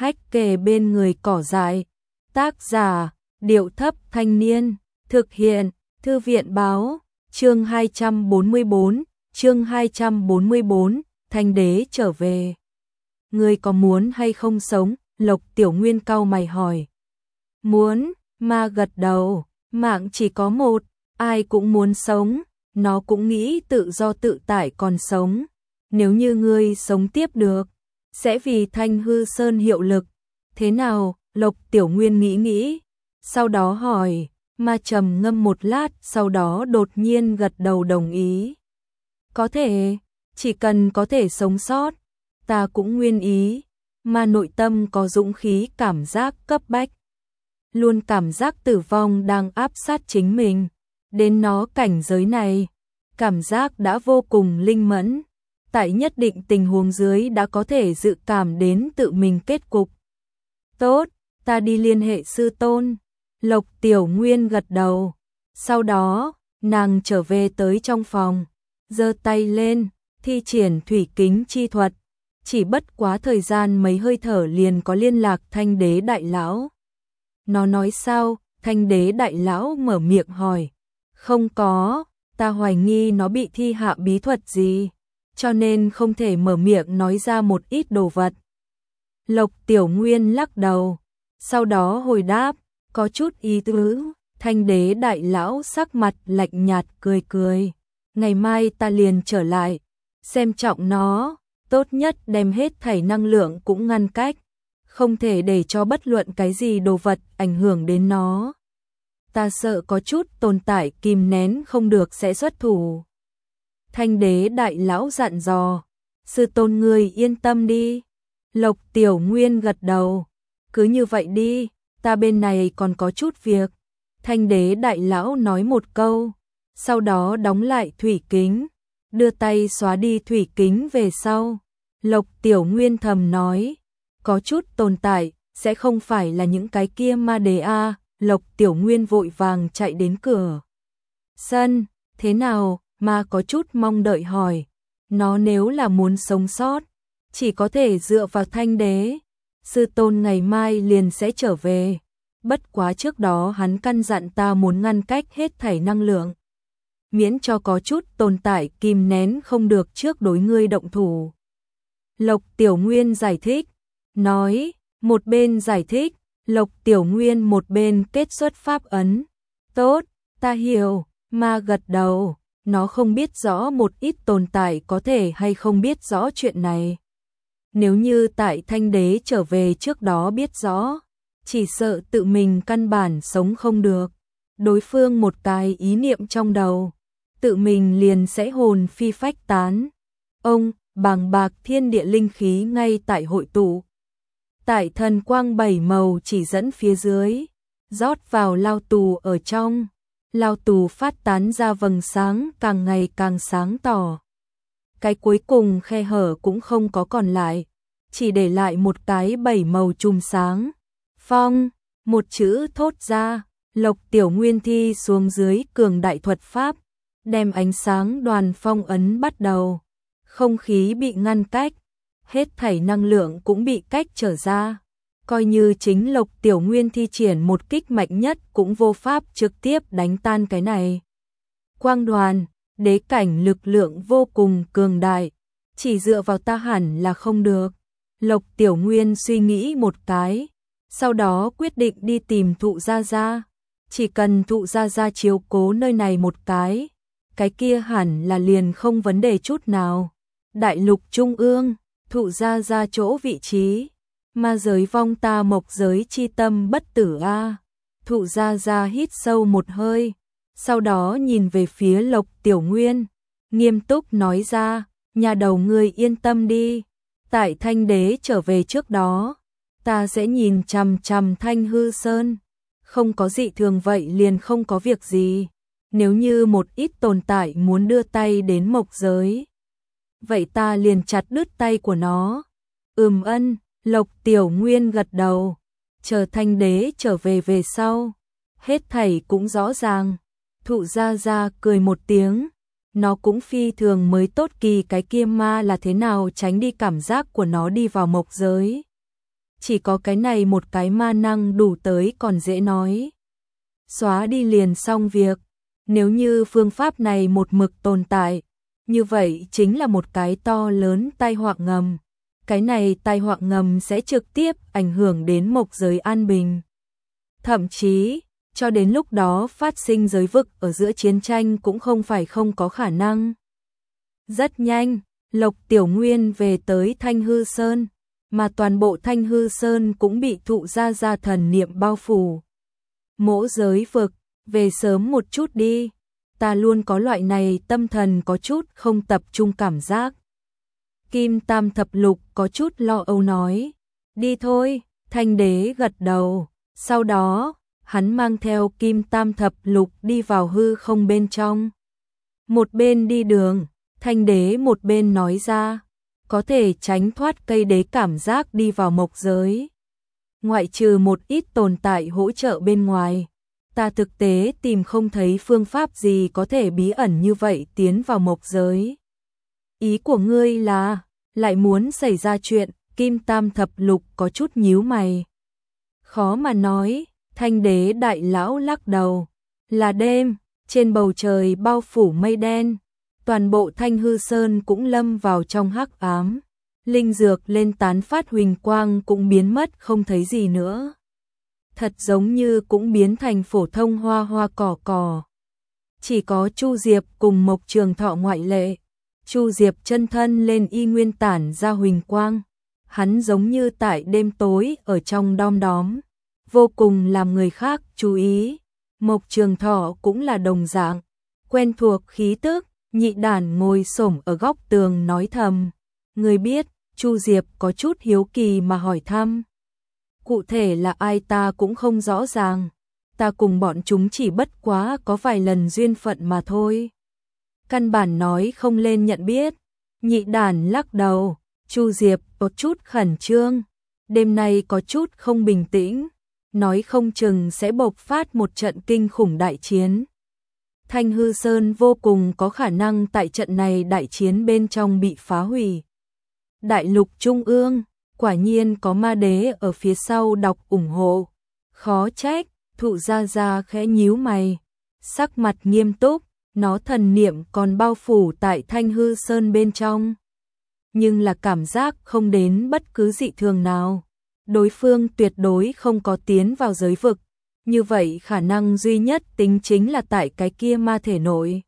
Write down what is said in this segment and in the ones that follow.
hách kề bên người cỏ dại. Tác giả, Điệu Thấp Thanh Niên. Thực hiện, Thư viện Báo. Chương 244, chương 244, Thanh Đế trở về. Ngươi có muốn hay không sống? Lộc Tiểu Nguyên cau mày hỏi. Muốn, ma gật đầu, mạng chỉ có một, ai cũng muốn sống, nó cũng nghĩ tự do tự tại còn sống. Nếu như ngươi sống tiếp được, sẽ vì Thanh Hư Sơn hiệu lực. Thế nào? Lộc Tiểu Nguyên nghĩ, sau đó hỏi, ma trầm ngâm một lát, sau đó đột nhiên gật đầu đồng ý. Có thể, chỉ cần có thể sống sót, ta cũng nguyên ý. Ma nội tâm có dũng khí, cảm giác cấp bách. Luôn cảm giác tử vong đang áp sát chính mình. Đến nó cảnh giới này, cảm giác đã vô cùng linh mẫn. Tại nhất định tình huống dưới đã có thể dự cảm đến tự mình kết cục. Tốt, ta đi liên hệ sư tôn. Lộc Tiểu Nguyên gật đầu. Sau đó, nàng trở về tới trong phòng, giơ tay lên, thi triển thủy kính chi thuật. Chỉ bất quá thời gian mấy hơi thở liền có liên lạc Thanh Đế đại lão. Nó nói sao? Thanh Đế đại lão mở miệng hỏi. Không có, ta hoài nghi nó bị thi hạ bí thuật gì, cho nên không thể mở miệng nói ra một ít đồ vật. Lộc Tiểu Nguyên lắc đầu, sau đó hồi đáp, có chút ý tứ. Thanh Đế đại lão sắc mặt lạnh nhạt cười. Ngày mai ta liền trở lại, xem trọng nó, tốt nhất đem hết thảy năng lượng cũng ngăn cách, không thể để cho bất luận cái gì đồ vật ảnh hưởng đến nó. Ta sợ có chút tồn tại kìm nén không được sẽ xuất thủ. Thanh Đế đại lão dặn dò, sư tôn ngươi yên tâm đi. Lộc Tiểu Nguyên gật đầu, cứ như vậy đi, ta bên này còn có chút việc. Thanh Đế đại lão nói một câu, sau đó đóng lại thủy kính, đưa tay xóa đi thủy kính về sau. Lộc Tiểu Nguyên thầm nói, có chút tồn tại, sẽ không phải là những cái kia ma đế a. Lộc Tiểu Nguyên vội vàng chạy đến cửa sân. Thế nào? Ma có chút mong đợi hỏi. Nó nếu là muốn sống sót, chỉ có thể dựa vào Thanh Đế. Sư tôn ngày mai liền sẽ trở về. Bất quá trước đó hắn căn dặn ta muốn ngăn cách hết thảy năng lượng, miễn cho có chút tồn tại kìm nén không được trước đối ngươi động thủ. Lộc Tiểu Nguyên giải thích, nói, một bên giải thích, Lộc Tiểu Nguyên một bên kết xuất pháp ấn. Tốt, ta hiểu. Ma gật đầu, nó không biết rõ một ít tồn tại có thể hay không biết rõ chuyện này. Nếu như tại Thanh Đế trở về trước đó biết rõ, chỉ sợ tự mình căn bản sống không được. Đối phương một cái ý niệm trong đầu, tự mình liền sẽ hồn phi phách tán. Ông, bàng bạc thiên địa linh khí ngay tại hội tụ. Tại thần quang bảy màu chỉ dẫn phía dưới, rót vào lao tù ở trong. Lao tù phát tán ra vầng sáng càng ngày càng sáng tỏ. Cái cuối cùng khe hở cũng không có còn lại, chỉ để lại một cái bảy màu chùm sáng. Phong, một chữ thốt ra, Lộc Tiểu Nguyên thi xuống dưới cường đại thuật pháp, đem ánh sáng đoàn phong ấn bắt đầu. Không khí bị ngăn cách, hết thảy năng lượng cũng bị cách trở ra. Coi như chính Lộc Tiểu Nguyên thi triển một kích mạnh nhất cũng vô pháp trực tiếp đánh tan cái này. Quang đoàn, đế cảnh lực lượng vô cùng cường đại, chỉ dựa vào ta hẳn là không được. Lộc Tiểu Nguyên suy nghĩ một cái, sau đó quyết định đi tìm Thụ Gia Gia. Chỉ cần Thụ Gia Gia chiếu cố nơi này một cái kia hẳn là liền không vấn đề chút nào. Đại lục trung ương, Thụ Gia Gia chỗ vị trí. Ma giới vong ta mộc giới chi tâm bất tử a. Thụ Gia Gia hít sâu một hơi, sau đó nhìn về phía Lộc Tiểu Nguyên, nghiêm túc nói ra, nhà đầu ngươi yên tâm đi, tại Thanh Đế trở về trước đó, ta sẽ nhìn chằm chằm Thanh Hư Sơn, không có dị thường vậy liền không có việc gì. Nếu như một ít tồn tại muốn đưa tay đến mộc giới, vậy ta liền chặt đứt tay của nó. Ân. Lộc Tiểu Nguyên gật đầu, chờ Thanh Đế trở về sau, hết thảy cũng rõ ràng. Thụ Gia Gia cười một tiếng, nó cũng phi thường mới tốt kỳ cái kia ma là thế nào tránh đi cảm giác của nó đi vào mộc giới. chỉ có cái này một cái ma năng đủ tới còn dễ nói. Xóa đi liền xong việc, nếu như phương pháp này một mực tồn tại, như vậy chính là một cái to lớn tai họa ngầm. Cái này tai họa ngầm sẽ trực tiếp ảnh hưởng đến mộc giới an bình. Thậm chí, cho đến lúc đó phát sinh giới vực ở giữa chiến tranh cũng không phải không có khả năng. Rất nhanh, Lộc Tiểu Nguyên về tới Thanh Hư Sơn, mà toàn bộ Thanh Hư Sơn cũng bị thụ gia thần niệm bao phủ. Mỗ giới vực, về sớm một chút đi, ta luôn có loại này tâm thần có chút không tập trung cảm giác. Kim Tam Thập Lục có chút lo âu nói, đi thôi, Thanh Đế gật đầu, sau đó, hắn mang theo Kim Tam Thập Lục đi vào hư không bên trong. Một bên đi đường, Thanh Đế một bên nói ra, có thể tránh thoát cây đế cảm giác đi vào mộc giới. Ngoại trừ một ít tồn tại hỗ trợ bên ngoài, ta thực tế tìm không thấy phương pháp gì có thể bí ẩn như vậy tiến vào mộc giới. Ý của ngươi là, lại muốn xảy ra chuyện, Kim Tam Thập Lục có chút nhíu mày. Khó mà nói, Thanh Đế đại lão lắc đầu, là đêm, trên bầu trời bao phủ mây đen, toàn bộ Thanh Hư Sơn cũng lâm vào trong hắc ám, linh dược lên tán phát huỳnh quang cũng biến mất không thấy gì nữa. Thật giống như cũng biến thành phổ thông hoa hoa cỏ cỏ. Chỉ có Chu Diệp cùng Mộc Trường Thọ ngoại lệ. Chu Diệp chân thân lên y nguyên tản ra huỳnh quang, hắn giống như tại đêm tối ở trong đom đóm, vô cùng làm người khác chú ý. Mộc Trường Thọ cũng là đồng dạng, quen thuộc khí tức. Nhị Đản ngồi xổm ở góc tường nói thầm, người biết. Chu Diệp có chút hiếu kỳ mà hỏi thăm, cụ thể là ai ta cũng không rõ ràng, ta cùng bọn chúng chỉ bất quá có vài lần duyên phận mà thôi. Căn bản nói không lên nhận biết. Nhị Đản lắc đầu, Chu Diệp có chút khẩn trương, đêm nay có chút không bình tĩnh, nói không chừng sẽ bộc phát một trận kinh khủng đại chiến. Thanh Hư Sơn vô cùng có khả năng tại trận này đại chiến bên trong bị phá hủy. Đại lục Trung ương, quả nhiên có ma đế ở phía sau đọc ủng hộ. Khó trách, thụ gia khẽ nhíu mày, sắc mặt nghiêm túc, nó thần niệm còn bao phủ tại Thanh Hư Sơn bên trong. Nhưng là cảm giác không đến bất cứ dị thường nào. Đối phương tuyệt đối không có tiến vào giới vực. Như vậy khả năng duy nhất tính chính là tại cái kia ma thể nội.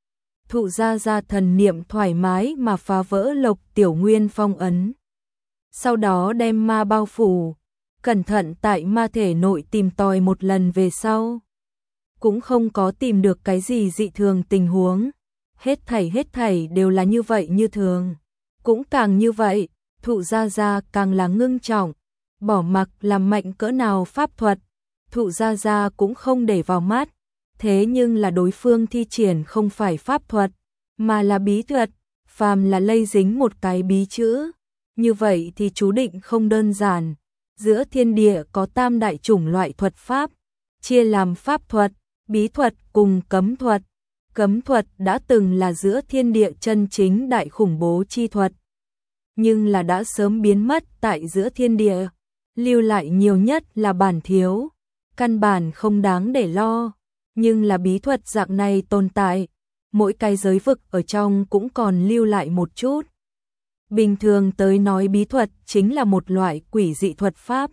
Thụ gia thần niệm thoải mái mà phá vỡ Lộc Tiểu Nguyên phong ấn. Sau đó đem ma bao phủ, cẩn thận tại ma thể nội tìm tòi một lần về sau. Cũng không có tìm được cái gì dị thường tình huống. Hết thảy đều là như vậy như thường. Cũng càng như vậy, thụ gia càng là ngưng trọng. Bỏ mặc làm mạnh cỡ nào pháp thuật, thụ gia cũng không để vào mắt. Thế nhưng là đối phương thi triển không phải pháp thuật, mà là bí thuật. Phàm là lây dính một cái bí chữ, như vậy thì chú định không đơn giản. Giữa thiên địa có tam đại chủng loại thuật pháp, chia làm pháp thuật, bí thuật cùng cấm thuật. Cấm thuật đã từng là giữa thiên địa chân chính đại khủng bố chi thuật, nhưng là đã sớm biến mất tại giữa thiên địa, lưu lại nhiều nhất là bản thiếu, căn bản không đáng để lo. Nhưng là bí thuật dạng này tồn tại, mỗi cái giới vực ở trong cũng còn lưu lại một chút. Bình thường tới nói bí thuật chính là một loại quỷ dị thuật pháp,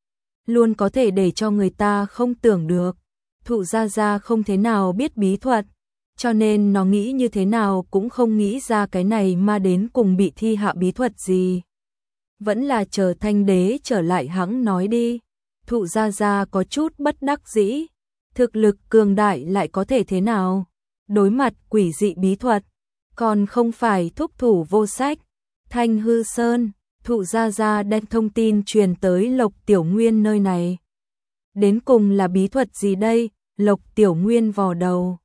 luôn có thể để cho người ta không tưởng được. Thụ gia không thế nào biết bí thuật, cho nên nó nghĩ như thế nào cũng không nghĩ ra cái này mà đến cùng bị thi hạ bí thuật gì. Vẫn là chờ Thanh Đế trở lại hẵng nói đi. Thụ gia có chút bất đắc dĩ, thực lực cường đại lại có thể thế nào? Đối mặt quỷ dị bí thuật, còn không phải thúc thủ vô sách. Thanh Hư Sơn, thụ gia đem thông tin truyền tới Lộc Tiểu Nguyên nơi này. Đến cùng là bí thuật gì đây? Lộc Tiểu Nguyên vò đầu,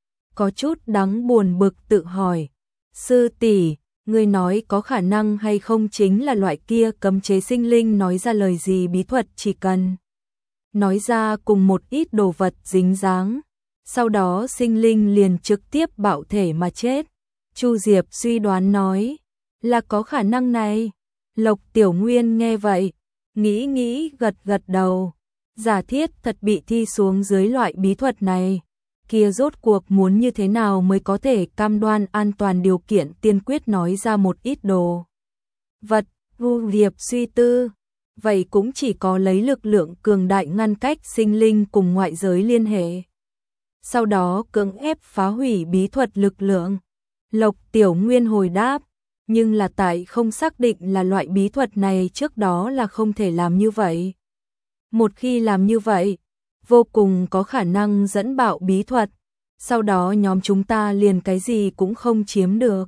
có chút đáng buồn bực tự hỏi. Sư tỷ, ngươi nói có khả năng hay không chính là loại kia cấm chế sinh linh nói ra lời gì bí thuật chỉ cần nói ra cùng một ít đồ vật dính dáng, sau đó sinh linh liền trực tiếp bạo thể mà chết. Chu Diệp suy đoán nói, là có khả năng này. Lộc Tiểu Nguyên nghe vậy, nghĩ gật gật đầu. Giả thiết thật bị thi xuống dưới loại bí thuật này, kia rốt cuộc muốn như thế nào mới có thể cam đoan an toàn, điều kiện tiên quyết nói ra một ít đồ vật. Vu Diệp suy tư, vậy cũng chỉ có lấy lực lượng cường đại ngăn cách sinh linh cùng ngoại giới liên hệ, sau đó cưỡng ép phá hủy bí thuật lực lượng. Lộc Tiểu Nguyên hồi đáp, nhưng là tại không xác định là loại bí thuật này trước đó là không thể làm như vậy. Một khi làm như vậy, vô cùng có khả năng dẫn bạo bí thuật, sau đó nhóm chúng ta liền cái gì cũng không chiếm được.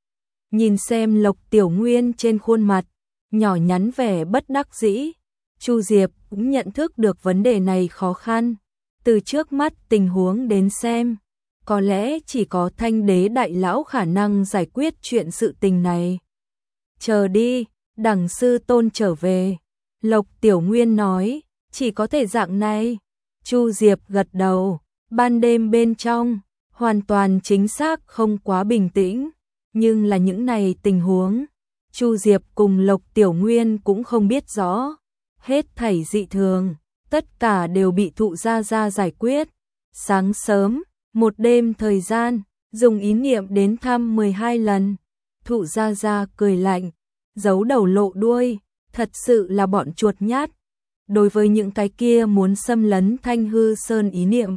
Nhìn xem Lộc Tiểu Nguyên trên khuôn mặt nhỏ nhắn vẻ bất đắc dĩ, Chu Diệp cũng nhận thức được vấn đề này khó khăn. Từ trước mắt tình huống đến xem, có lẽ chỉ có Thanh Đế đại lão khả năng giải quyết chuyện sự tình này. Chờ đi, đẳng sư tôn trở về. Lộc Tiểu Nguyên nói, chỉ có thể dạng này. Chu Diệp gật đầu, ban đêm bên trong, hoàn toàn chính xác không quá bình tĩnh. Nhưng là những này tình huống, Chu Diệp cùng Lộc Tiểu Nguyên cũng không biết rõ. Hết thảy dị thường, tất cả đều bị Thụ Gia Gia giải quyết. Sáng sớm, một đêm thời gian, dùng ý niệm đến thăm 12 lần. Thụ Gia Gia cười lạnh, giấu đầu lộ đuôi, thật sự là bọn chuột nhát. Đối với những cái kia muốn xâm lấn Thanh Hư Sơn ý niệm,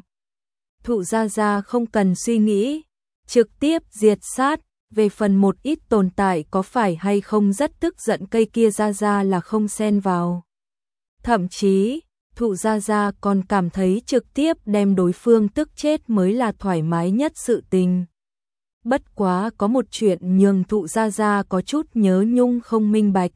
Thụ Gia Gia không cần suy nghĩ, trực tiếp diệt sát. Về phần một ít tồn tại có phải hay không rất tức giận cây kia Gia Gia là không xen vào. Thậm chí, Thụ Gia Gia còn cảm thấy trực tiếp đem đối phương tức chết mới là thoải mái nhất sự tình. Bất quá có một chuyện nhường Thụ Gia Gia có chút nhớ nhung không minh bạch.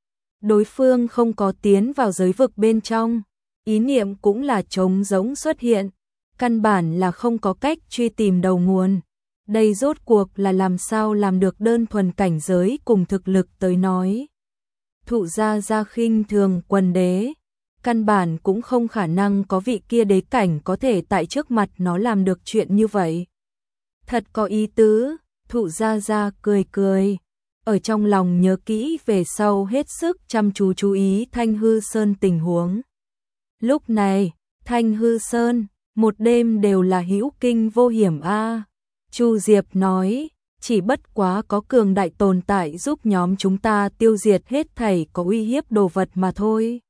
Đối phương không có tiến vào giới vực bên trong, ý niệm cũng là trống rỗng xuất hiện, căn bản là không có cách truy tìm đầu nguồn. Đây rốt cuộc là làm sao làm được, đơn thuần cảnh giới cùng thực lực tới nói. Thụ Gia Gia khinh thường Quần Đế, căn bản cũng không khả năng có vị kia đế cảnh có thể tại trước mặt nó làm được chuyện như vậy. Thật có ý tứ, Thụ Gia Gia cười cười, ở trong lòng nhớ kỹ về sau hết sức chăm chú ý Thanh Hư Sơn tình huống. Lúc này, Thanh Hư Sơn, một đêm đều là hữu kinh vô hiểm a. Chu Diệp nói, chỉ bất quá có cường đại tồn tại giúp nhóm chúng ta tiêu diệt hết thảy có uy hiếp đồ vật mà thôi.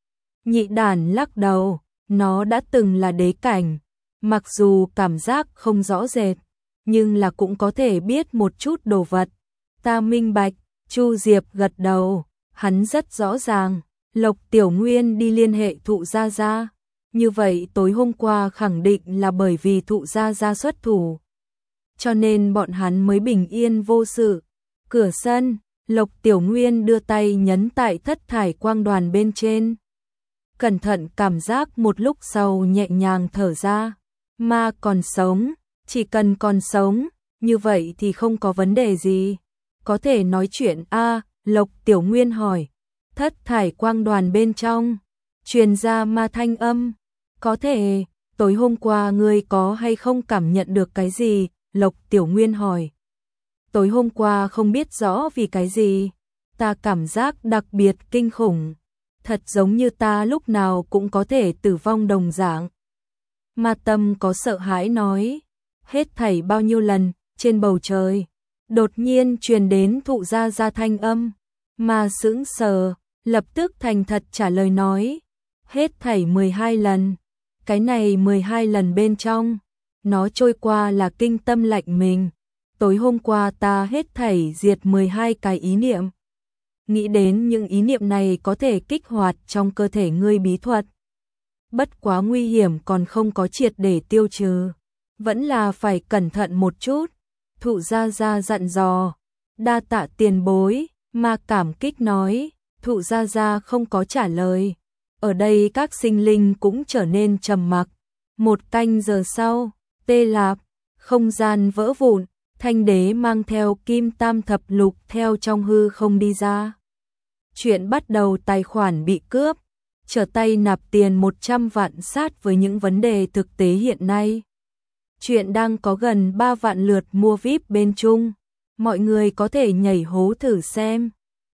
Nhị Đản lắc đầu, nó đã từng là đế cảnh, mặc dù cảm giác không rõ rệt, nhưng là cũng có thể biết một chút đồ vật. Ta minh bạch. Chu Diệp gật đầu, hắn rất rõ ràng, Lộc Tiểu Nguyên đi liên hệ Thụ Gia Gia. Như vậy tối hôm qua khẳng định là bởi vì Thụ Gia Gia xuất thủ, cho nên bọn hắn mới bình yên vô sự. Cửa sân, Lộc Tiểu Nguyên đưa tay nhấn tại thất thải quang đoàn bên trên. Cẩn thận cảm giác một lúc sau nhẹ nhàng thở ra. Ma còn sống, chỉ cần còn sống, như vậy thì không có vấn đề gì. Có thể nói chuyện a? Lộc Tiểu Nguyên hỏi. Thất thải quang đoàn bên trong truyền ra ma thanh âm. Có thể, tối hôm qua ngươi có hay không cảm nhận được cái gì? Lộc Tiểu Nguyên hỏi. Tối hôm qua không biết rõ vì cái gì, ta cảm giác đặc biệt kinh khủng, thật giống như ta lúc nào cũng có thể tử vong đồng dạng. Ma Tâm có sợ hãi nói, hết thảy bao nhiêu lần, trên bầu trời, đột nhiên truyền đến Thụ Gia Gia thanh âm. Ma sững sờ, lập tức thành thật trả lời nói, hết thảy 12 lần, cái này 12 lần bên trong, nó trôi qua là kinh tâm lạnh mình. Tối hôm qua ta hết thảy diệt 12 cái ý niệm. Nghĩ đến những ý niệm này có thể kích hoạt trong cơ thể ngươi bí thuật. Bất quá nguy hiểm còn không có triệt để tiêu trừ. Vẫn là phải cẩn thận một chút. Thụ Gia Gia dặn dò. Đa tạ tiền bối, Ma cảm kích nói. Thụ Gia Gia không có trả lời. Ở đây các sinh linh cũng trở nên trầm mặc. Một canh giờ sau, tê lạp, không gian vỡ vụn, Thanh Đế mang theo Kim Tam Thập Lục theo trong hư không đi ra. Chuyện bắt đầu tài khoản bị cướp, trở tay nạp tiền 100 vạn sát với những vấn đề thực tế hiện nay. Chuyện đang có gần 3 vạn lượt mua VIP bên Trung, mọi người có thể nhảy hố thử xem.